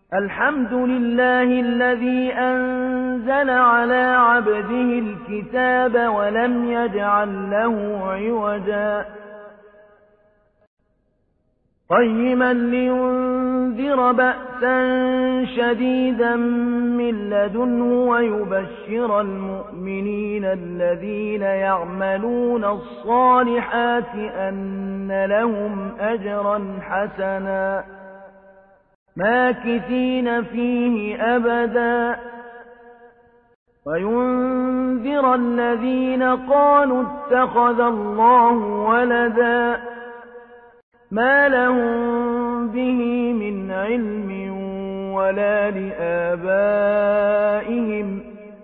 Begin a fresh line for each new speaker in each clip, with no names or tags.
الحمد لله الذي أنزل على عبده الكتاب ولم يجعل له عوجا قيما لينذر بأسا شديدا من لدنه ويبشر المؤمنين الذين يعملون الصالحات أن لهم أجرا حسنا ماكثين فيه أبدا وينذر الذين قالوا اتخذ الله ولدا ما لهم به من علم ولا لآبائهم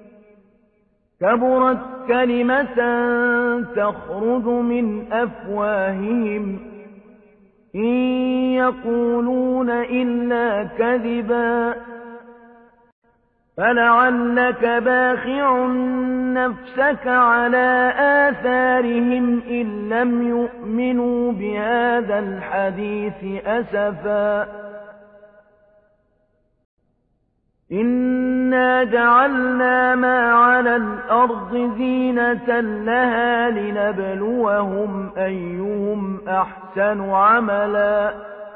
كبرت كلمة تخرج من أفواههم إن يقولون إلا كذبا فلعلك باخع نفسك على آثارهم إن لم يؤمنوا بهذا الحديث أسفا إنا جعلنا ما على الأرض زينة لها لنبلوهم أيهم أحسن عملا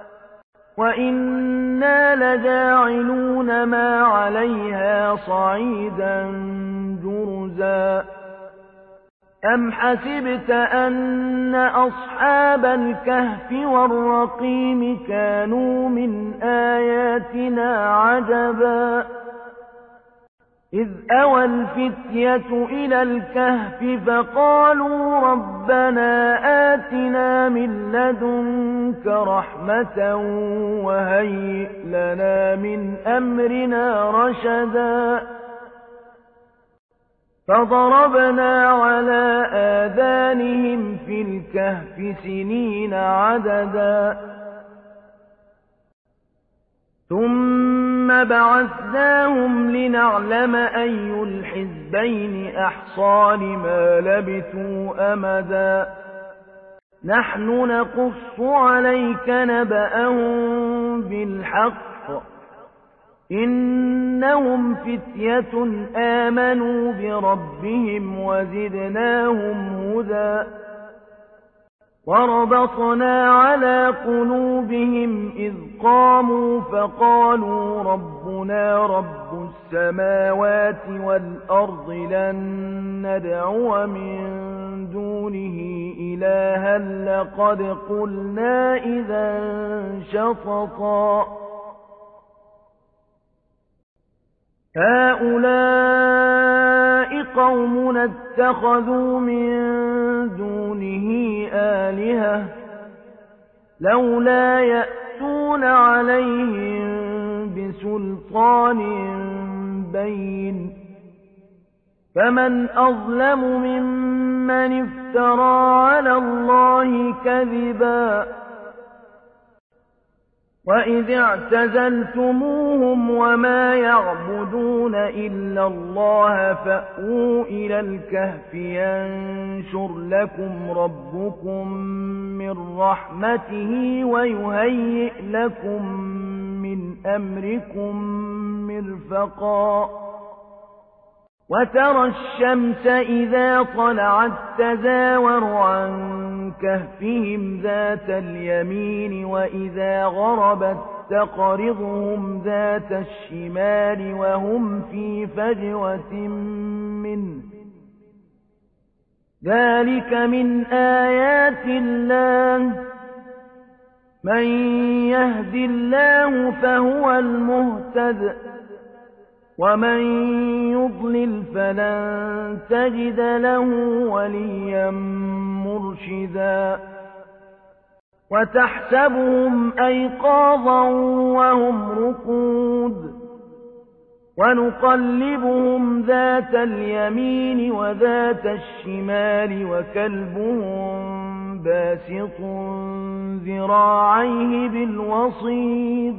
وإنا لجاعلون ما عليها صعيدا جرزا أم حسبت أن أصحاب الكهف والرقيم كانوا من آياتنا عجبا إذ أوى الفتية إلى الكهف فقالوا ربنا آتنا من لدنك رحمة وهيئ لنا من أمرنا رشدا فضربنا على آذانهم في الكهف سنين عددا ثم بعثناهم لنعلم أي الحزبين أحصى لما لبثوا أمدا نحن نقص عليك نبأهم بالحق إنهم فتية آمنوا بربهم وزدناهم هدى وربطنا على قلوبهم إذ قاموا فقالوا ربنا رب السماوات والأرض لن ندعو من دونه إلها لقد قلنا إذا شططا هؤلاء قومنا اتخذوا من دونه آلهة لولا يأتون عليهم بسلطان بين فمن أظلم ممن افترى على الله كذبا وإذ اعتزلتموهم وما يعبدون إلا الله فأووا إلى الكهف ينشر لكم ربكم من رحمته ويهيئ لكم من أمركم مرفقا وترى الشمس إذا طلعت تزاور عن كهفهم ذات اليمين وإذا غربت تقرضهم ذات الشمال وهم في فجوة منه ذلك من آيات الله من يهد الله فهو المهتد ومن يضلل فلن تجد له وليا مرشدا وتحسبهم أيقاظا وهم رقود ونقلبهم ذات اليمين وذات الشمال وكلبهم باسط ذراعيه بالوصيد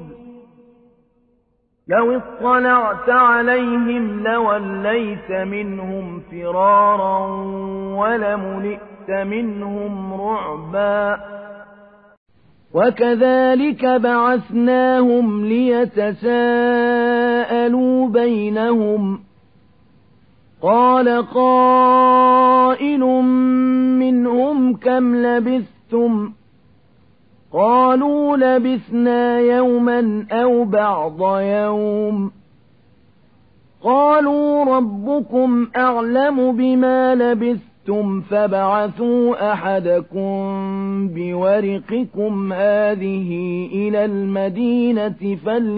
لو اطلعت عليهم لوليت منهم فرارا ولملئت منهم رعبا وكذلك بعثناهم ليتساءلوا بينهم قال قائل منهم كم لبثتم قالوا لبثنا يوما أو بعض يوم قالوا ربكم أعلم بما لبثتم فابعثوا أحدكم بورقكم هذه إلى المدينة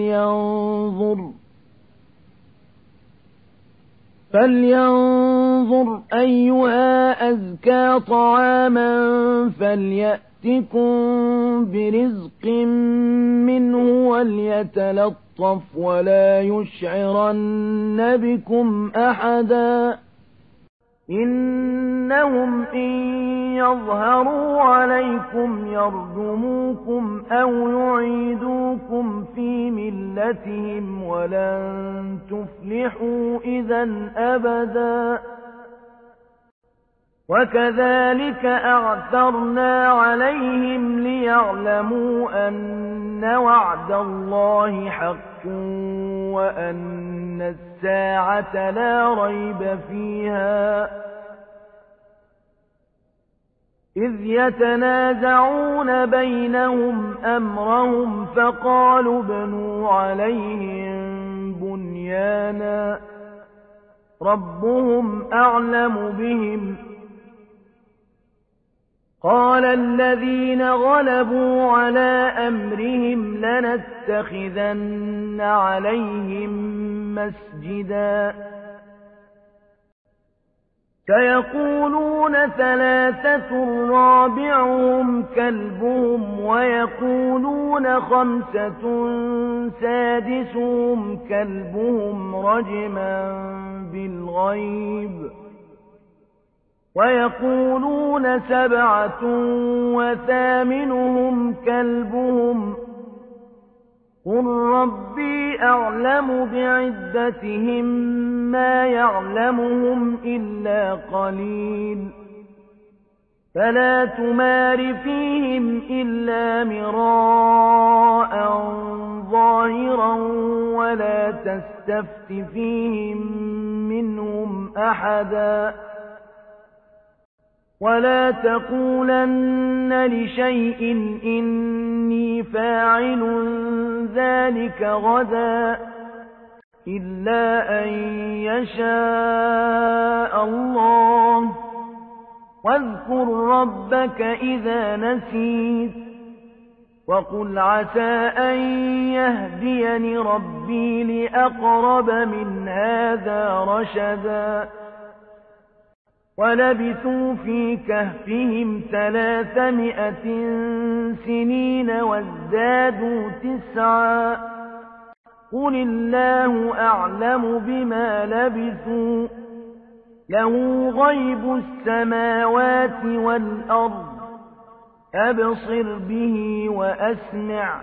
فلينظر أيها أزكى طعاما فليأتكم برزق منه وليتلطف ولا يشعرن بكم أحدا إنهم إن يظهروا عليكم يرجموكم أو يعيدوكم في ملتهم ولن تفلحوا إذا أبدا وكذلك أعثرنا عليهم ليعلموا أن وعد الله حق وأن الساعة لا ريب فيها إذ يتنازعون بينهم أمرهم فقالوا ابنوا عليهم بنيانا ربهم أعلم بهم قال الذين غلبوا على أمرهم لنتخذن عليهم مسجدا سيقولون ثلاثة رابعهم كلبهم ويقولون خمسة سادسهم كلبهم رجما بالغيب ويقولون سبعة وثامنهم كلبهم قل ربي أعلم بعدتهم ما يعلمهم إلا قليل فلا تمار فيهم إلا مراء ظاهرا ولا تستفت فيهم منهم أحدا ولا تقولن لشيء إني فاعل ذلك غدا إلا أن يشاء الله واذكر ربك إذا نسيت وقل عسى أن يهديني ربي لأقرب من هذا رشدا ولبثوا في كهفهم 300 سنين وازدادوا 9 قل الله أعلم بما لبثوا له غيب السماوات والأرض أبصر به وأسمع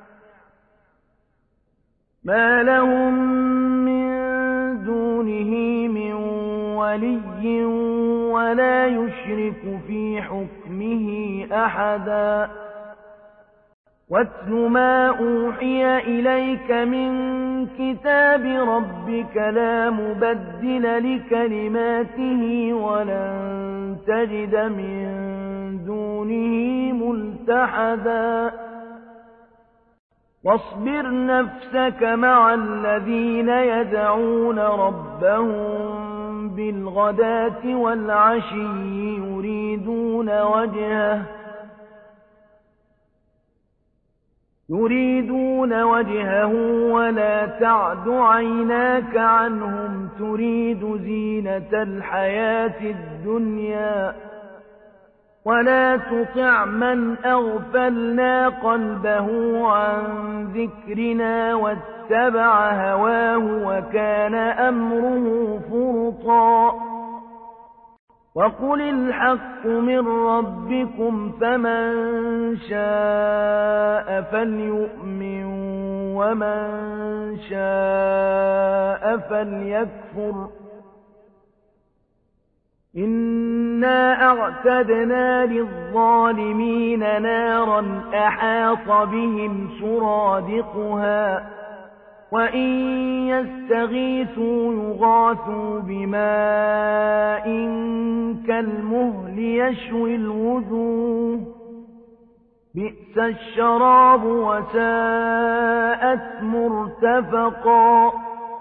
ما لهم من دونه من ولي ولا يشرك في حكمه أحدا واتل ما أوحي إليك من كتاب ربك لا مبدل لكلماته ولن تجد من دونه ملتحدا واصبر نفسك مع الذين يدعون ربهم بالغداة والعشي يريدون وجهه ولا تعد عيناك عنهم تريد زينة الحياة الدنيا ولا تطع من أغفلنا قلبه عن ذكرنا واتبع هواه وكان أمره فرطا وقل الحق من ربكم فمن شاء فليؤمن ومن شاء فليكفر إنا أعتدنا للظالمين نارا أحاط بهم سرادقها وإن يستغيثوا يغاثوا بماء كالمهل يشوي الوجوه بئس الشراب وساءت مرتفقا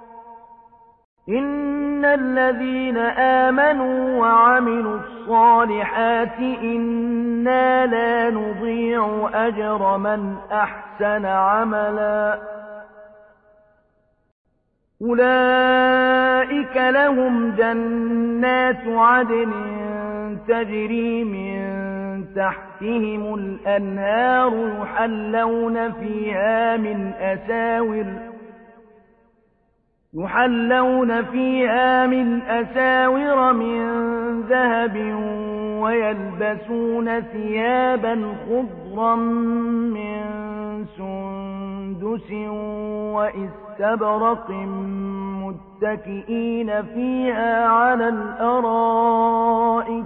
إن الذين آمنوا وعملوا الصالحات إنا لا نضيع أجر من أحسن عملا أولئك لهم جنات عدن تجري من تحتهم الأنهار يحلون فيها من أساور من ذهب ويلبسون ثيابا خضرا من سندس وإستبرق متكئين فيها على الأرائك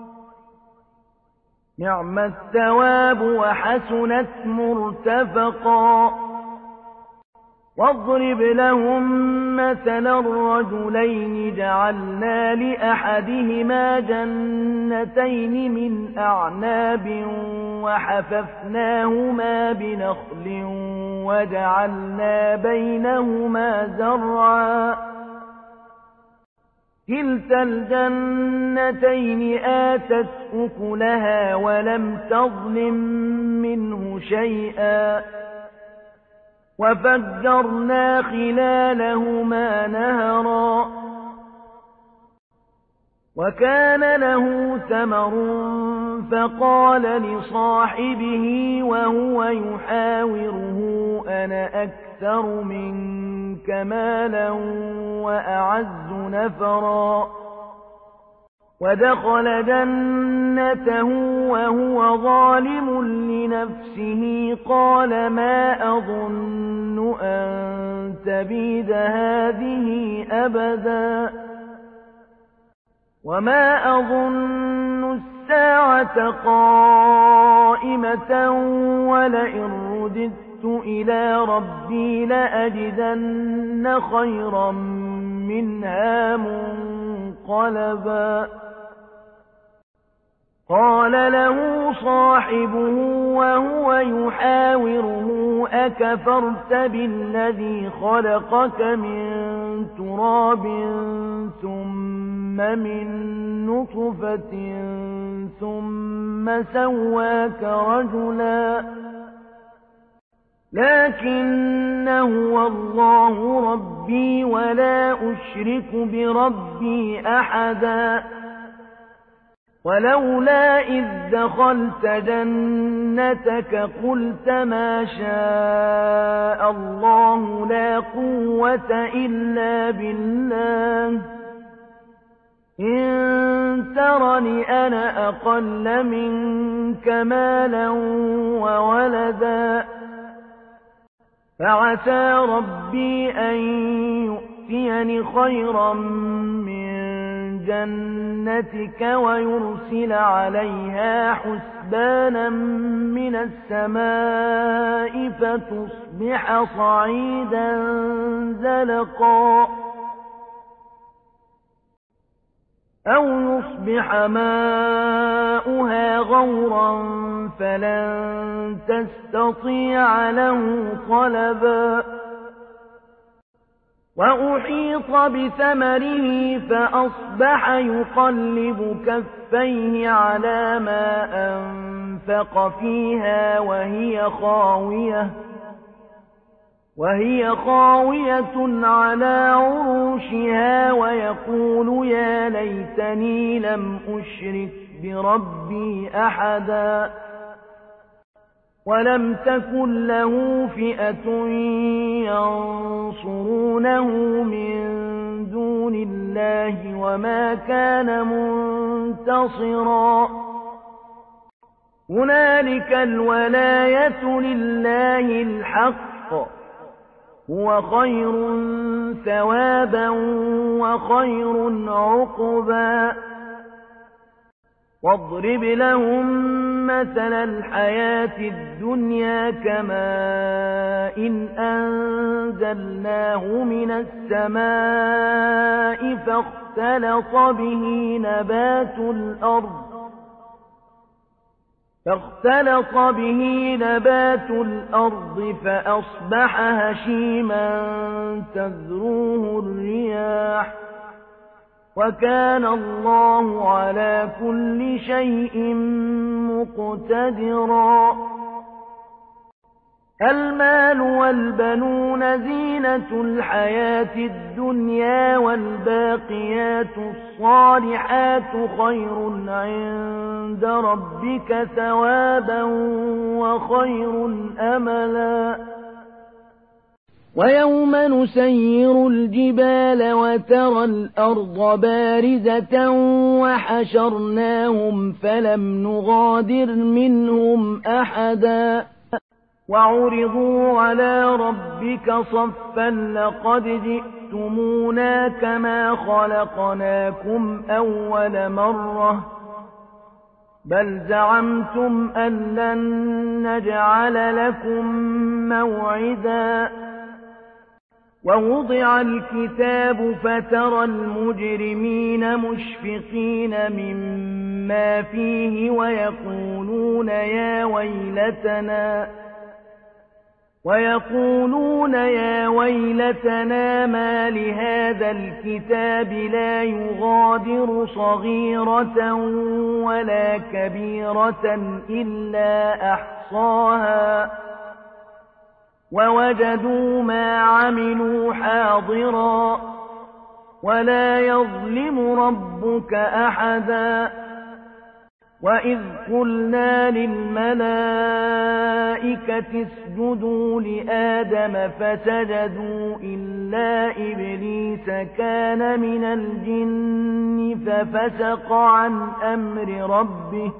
نعم الثواب وحسنت مرتفقا واضرب لهم مثلا الرجلين جعلنا لأحدهما جنتين من أعناب وحففناهما بنخل وجعلنا بينهما زرعا كلتا الجنتين آتت أكلها ولم تظلم منه شيئا وفجرنا خلالهما نهرا وكان له ثمر فقال لصاحبه وهو يحاوره أنا أكثر منك مالا وأعز نفرا ودخل جنته وهو ظالم لنفسه قال ما أظن أن تبيد هذه أبدا وما أظن الساعة قائمة ولئن رددت إلى ربي لأجدن خيرا منها منقلبا قال له صاحبه وهو يحاوره أكفرت بالذي خلقك من تراب ثم من نطفة ثم سواك رجلا لكن هو الله ربي ولا أشرك بربي أحدا ولولا إذ دخلت جنتك قلت ما شاء الله لا قوة إلا بالله إن ترني أنا أقل منك مالا وولدا فعسى ربي أن يؤتيني خيرا من جنتك ويرسل عليها حسبانا من السماء فتصبح صعيدا زلقا أو يصبح ماؤها غورا فلن تستطيع له طلبا وأحيط بثمره فأصبح يقلب كفيه على ما أنفق فيها وهي خاوية على عروشها ويقول يا ليتني لم أشرك بربي أحدا ولم تكن له فئة ينصرونه من دون الله وما كان منتصرا هنالك الولاية لله الحق هو خير ثوابا وخير عقبا واضرب لهم مثل الحياة الدنيا كماء إن أنزلناه من السماء فاختلط به نبات الأرض فأصبح هشيما تذروه الرياح وكان الله على كل شيء مقتدرا. المال والبنون زينة الحياة الدنيا والباقيات الصالحات خير عند ربك ثوابا وخير أملا. ويوم نسير الجبال وترى الأرض بارزة وحشرناهم فلم نغادر منهم أحدا وعرضوا على ربك صفا لقد جئتمونا كما خلقناكم أول مرة بل زعمتم أن لن نجعل لكم موعدا. ووضع الكتاب فترى المجرمين مشفقين مما فيه ويقولون يا ويلتنا ما لهذا الكتاب لا يغادر صغيرة ولا كبيرة إلا أحصاها ووجدوا ما عملوا حاضرا ولا يظلم ربك أحدا. وإذ قلنا للملائكة اسجدوا لآدم فسجدوا إلا إبليس كان من الجن ففسق عن أمر ربه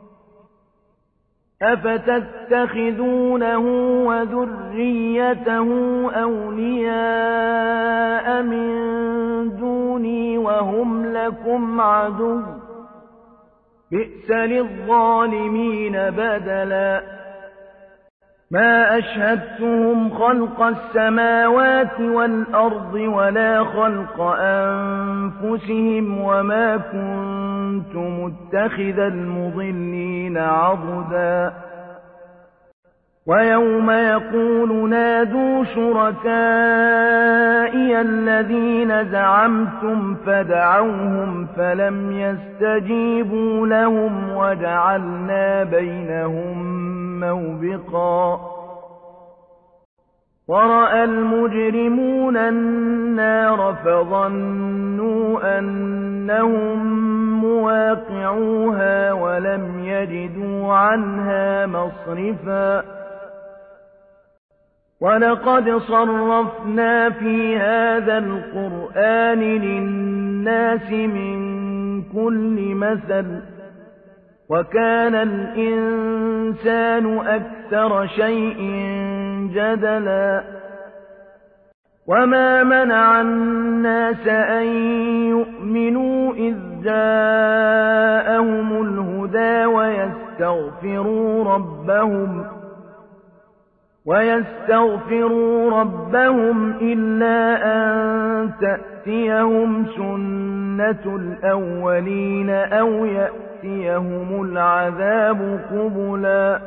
أفتتخذونه وذريته أولياء من دوني وهم لكم عدو بئس للظالمين بدلا. ما أشهدتهم خلق السماوات والأرض ولا خلق أنفسهم وما كنت متخذ المضلين عضدا. ويوم يقول نادوا شركائي الذين زعمتم فدعوهم فلم يستجيبوا لهم وجعلنا بينهم موبقا. ورأى المجرمون النار فظنوا أنهم مواقعوها ولم يجدوا عنها مصرفا. ولقد صرفنا في هذا القرآن للناس من كل مثل وكان الإنسان أكثر شيء جدلا. وما منع الناس أن يؤمنوا إذ جاءهم الهدى ويستغفروا ربهم إلا أن تأتيهم سنة الأولين أو يأتيهم العذاب قبلا.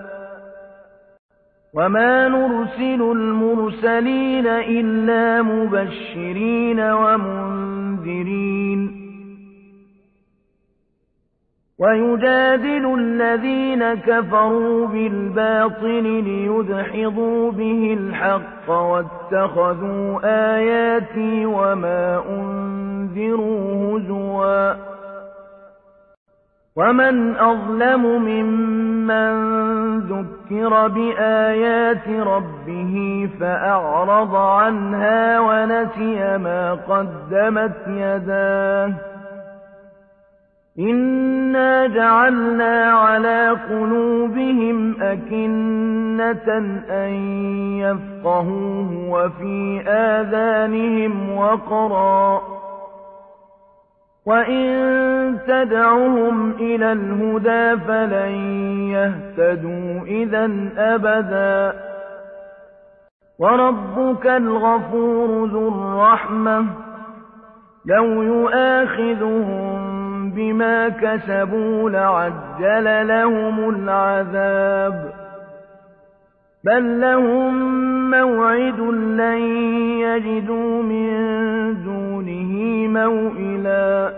وما نرسل المرسلين إلا مبشرين ومنذرين. ويجادل الذين كفروا بالباطل ليدحضوا به الحق واتخذوا آياتي وما أنذروا هزوا. ومن أظلم ممن ذكر بآيات ربه فأعرض عنها ونسي ما قدمت يداه. إنا جعلنا على قلوبهم أكنة أن يفقهوه وفي آذانهم وقرا وإن تدعهم إلى الهدى فلن يهتدوا إذا أبدا وربك الغفور ذو الرحمة لو يؤاخذهم بما كسبوا لعجل لهم العذاب بل لهم موعد لن يجدوا من دونه موئلا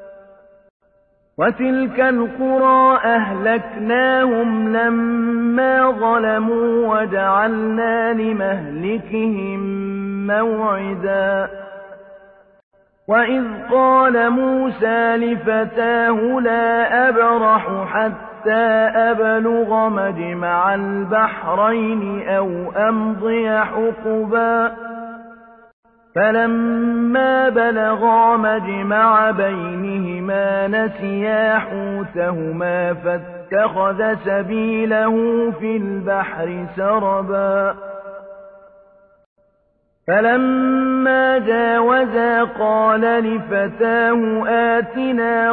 وتلك القرى أهلكناهم لما ظلموا وجعلنا لمهلكهم موعدا وإذ قال موسى لفتاه لا أبرح حتى أبلغ مجمع البحرين أو أمضي حقبا فلما بلغا مجمع بينهما نسيا حوتهما فاتخذ سبيله في البحر سربا فلما جاوزا قال لفتاه آتنا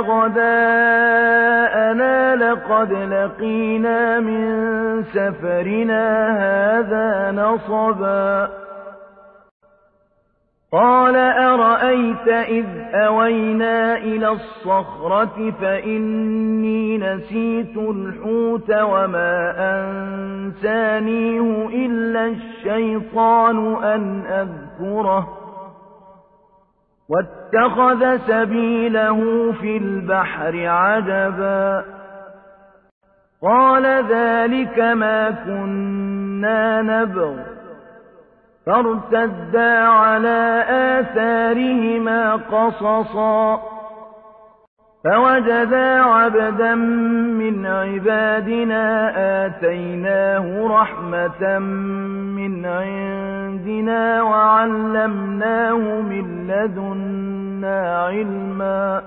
غداءنا لقد لقينا من سفرنا هذا نصبا قال أرأيت إذ أوينا إلى الصخرة فإني نسيت الحوت وما أنسانيه إلا الشيطان أن أذكره واتخذ سبيله في البحر عجبا قال ذلك ما كنا نبغ فارتدا على آثارهما قصصا فوجدا عبدا من عبادنا آتيناه رحمة من عندنا وعلمناه من لدنا علما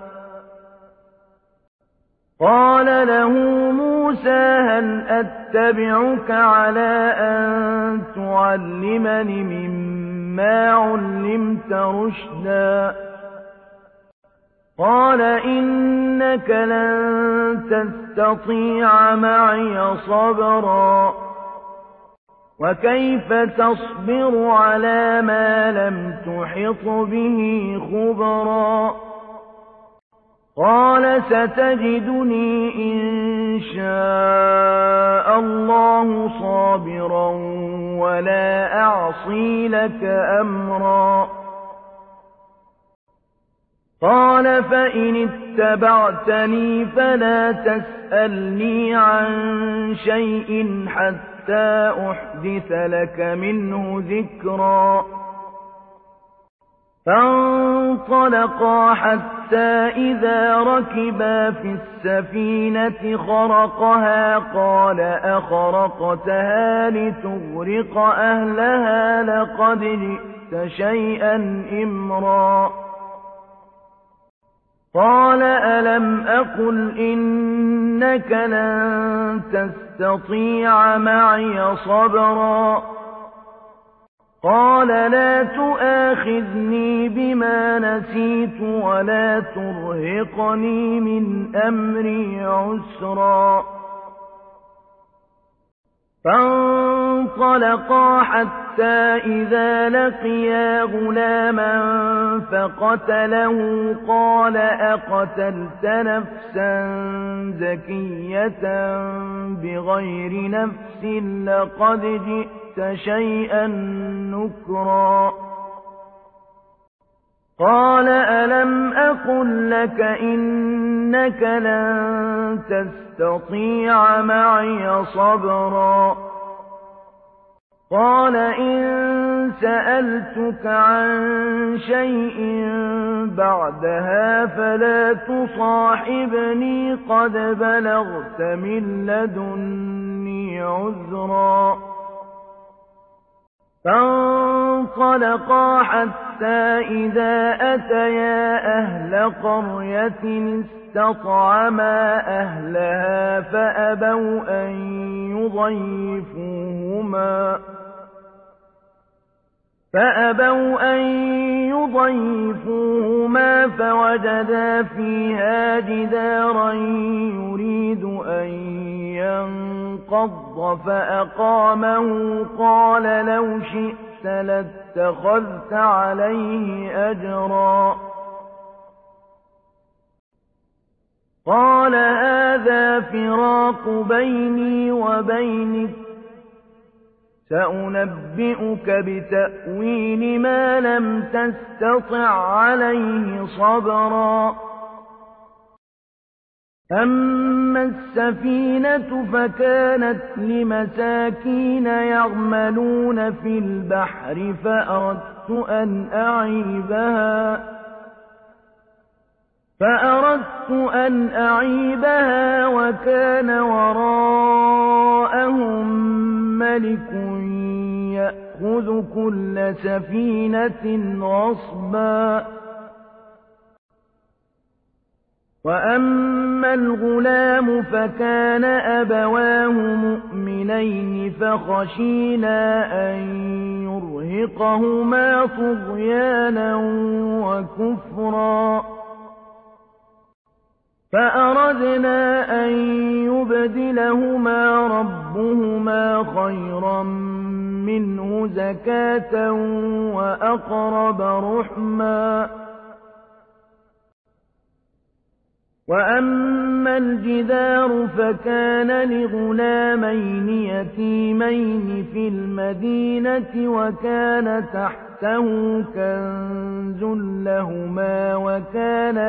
قال له موسى هل أتبعك على أن تعلمني مما علمت رشدا قال إنك لن تستطيع معي صبرا وكيف تصبر على ما لم تحط به خبرا قال ستجدني إن شاء الله صابرا ولا أعصي لك أمرا قال فإن اتبعتني فلا تسألني عن شيء حتى أحدث لك منه ذكرا فانطلقا حتى إذا ركبا في السفينة خرقها قال أخرقتها لتغرق أهلها لقد جئت شيئا إمرا قال ألم أقل إنك لن تستطيع معي صبرا قال لا تؤاخذني بما نسيت ولا ترهقني من أمري عسرا فانطلقا حتى إذا لقيا غلاما فقتله قال أقتلت نفسا زكية بغير نفس لقد جئت شيئا نكرا قال ألم أقل لك إنك لن تستطيع معي صبرا قال إن سألتك عن شيء بعدها فلا تصاحبني قد بلغت من لدني عذرا فانطلقا حتى إذا أتيا أهل قرية استطعما أهلها فأبوا أن يضيفوهما فأبوا أن يضيفوهما فوجدا فيها جدارا يريد أن ينقض فأقامه قال لو شئت لاتخذت عليه أجرا قال هذا فراق بيني وبينك سأنبئك بتأويل ما لم تستطع عليه صبرا أما السفينة فكانت لمساكين يعملون في البحر فأردت أن أعيبها وكان وراءهم ملك يأخذ كل سفينة غصبا وأما الغلام فكان أبواه مؤمنين فخشينا أن يرهقهما طغيانا وكفرا فأردنا أن يبدلهما ربهما خيرا منه زكاة وأقرب رحما وأما الجدار فكان لغلامين يتيمين في المدينة وكان تحته كنز لهما وكان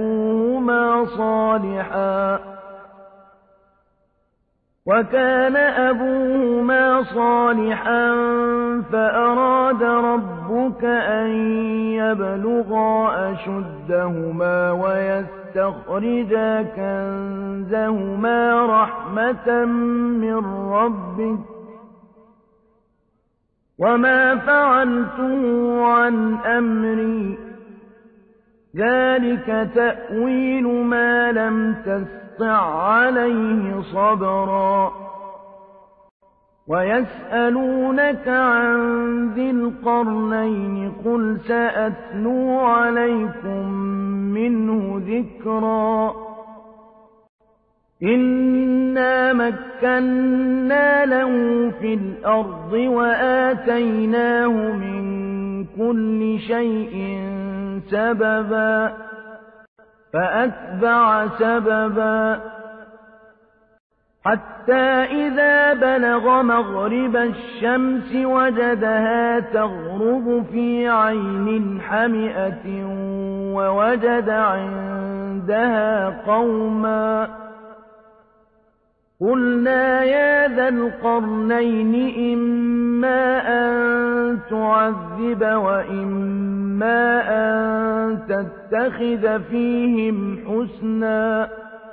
أبوهما صالحا فأراد ربك أن يبلغا أشدهما ويستخرجا كنزهما رحمة من ربك وما فعلته عن أمري ذلك تأويل ما لم تستطع عليه صبرا ويسألونك عن ذي القرنين قل سأتلو عليكم منه ذكرا إنا مكنا له في الأرض وآتيناه من كل شيء سببا فأتبع سببا حتى إذا بلغ مغرب الشمس وجدها تغرب في عين حمئة ووجد عندها قوما قلنا يا ذا القرنين إما أن تعذب وإما أن تتخذ فيهم حسنا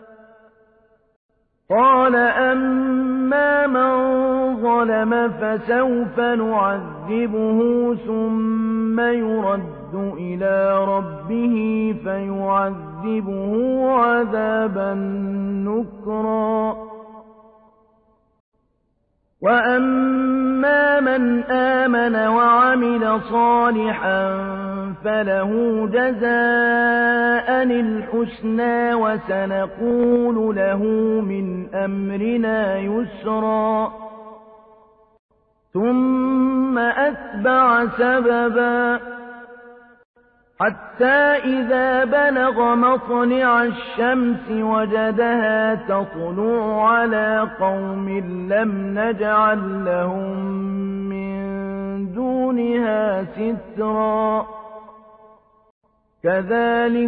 قال أما من ظلم فسوف نعذبه ثم يرد إلى ربه فيعذبه عذابا نكرا وأما من آمن وعمل صالحا فله جزاء الحسنى وسنقول له من أمرنا يسرا ثم أتبع سببا حتى إذا بلغ مطلع الشمس وجدها تطلع على قوم لم نجعل لهم من دونها سترا كذلك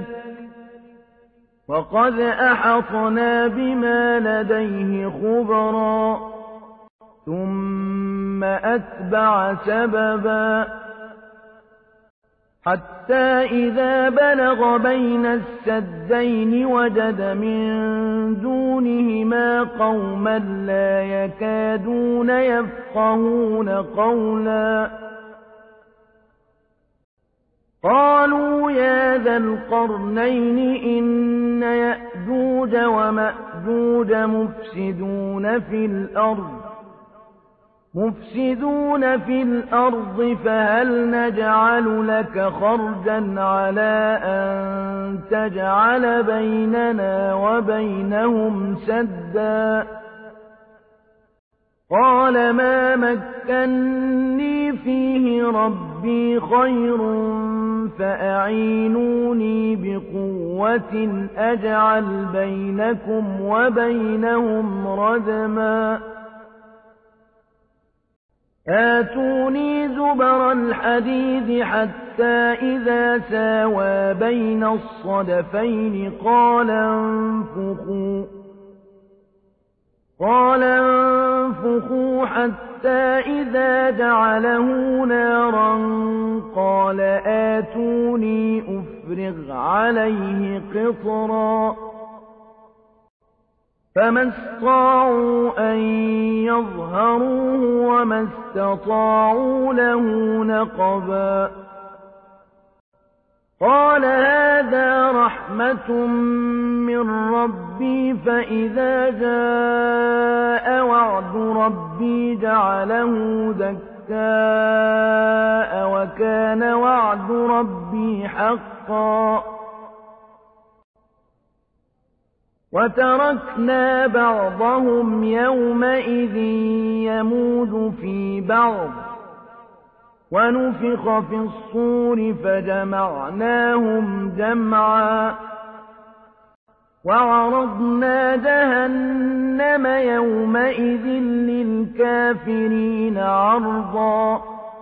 وقد أحطنا بما لديه خبرا ثم أتبع سببا حتى إذا بلغ بين السدين وجد من دونهما قوما لا يكادون يفقهون قولا قالوا يا ذا القرنين إن يأجوج ومأجوج مفسدون في الأرض مفسدون في الأرض فهل نجعل لك خرجا على أن تجعل بيننا وبينهم سدا قال ما مكني فيه ربي خير فأعينوني بقوة أجعل بينكم وبينهم ردما آتوني زبر الحديد حتى إذا ساوى بين الصدفين قال انفخوا حتى إذا جعله نارا قال آتوني أفرغ عليه قطرا فما استطاعوا أن يظهروه وما استطاعوا له نقبا قال هذا رحمة من ربي فإذا جاء وعد ربي جعله دكاء وكان وعد ربي حقا وتركنا بعضهم يومئذ يموج في بعض ونفخ في الصور فجمعناهم جمعا وعرضنا جهنم يومئذ للكافرين عرضا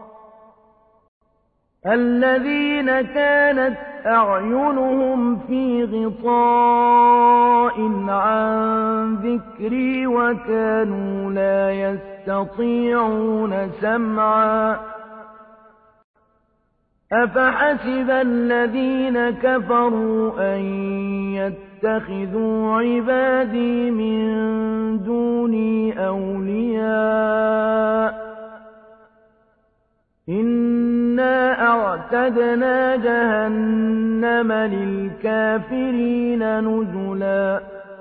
الذين كانت أعينهم في غطاء عن ذكري وكانوا لا يستطيعون سمعا أفحسب الذين كفروا أن يتخذوا عبادي من دوني أولياء إنا أعتدنا جهنم للكافرين نزلا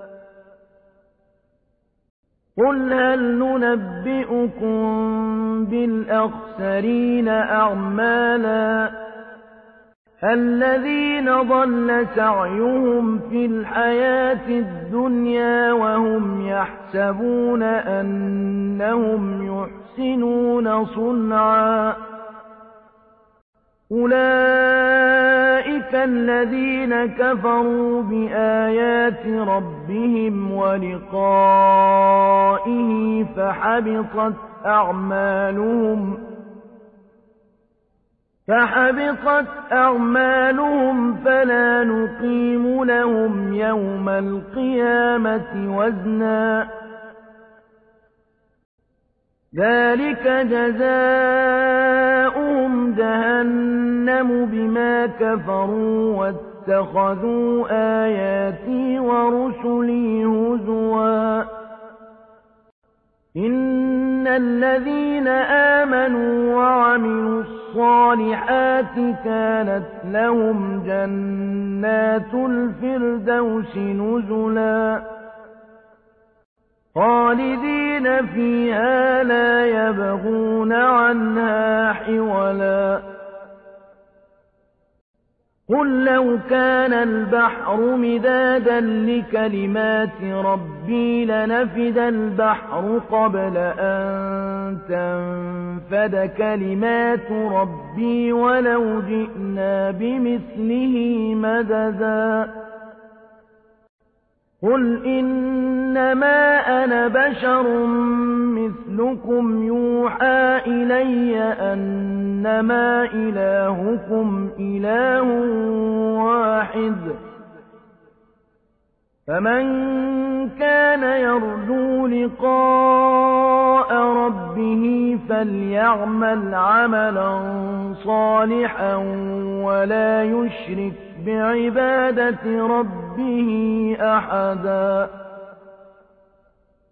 قل هل ننبئكم بالأخسرين أعمالا الذين ضل سعيهم في الحياة الدنيا وهم يحسبون أنهم يحسنون صنعا أولئك الذين كفروا بآيات ربهم ولقائه فحبطت أعمالهم فلا نقيم لهم يوم القيامة وزنا ذلك جزاؤهم جهنم بما كفروا واتخذوا آياتي ورسلي هزوا إن الذين آمنوا وعملوا الصالحات كانت لهم جنات الفردوس نزلا خالدين فيها لا يبغون عنها حولا قل لو كان البحر مدادا لكلمات ربي لنفد البحر قبل أن تنفد كلمات ربي ولو جئنا بمثله مددا قل إنما أنا بشر مثلكم يوحى إلي أنما إلهكم إله واحد فمن كان يرجو لقاء ربه فليعمل عملا صالحا ولا يشرك بعبادة ربه أحدا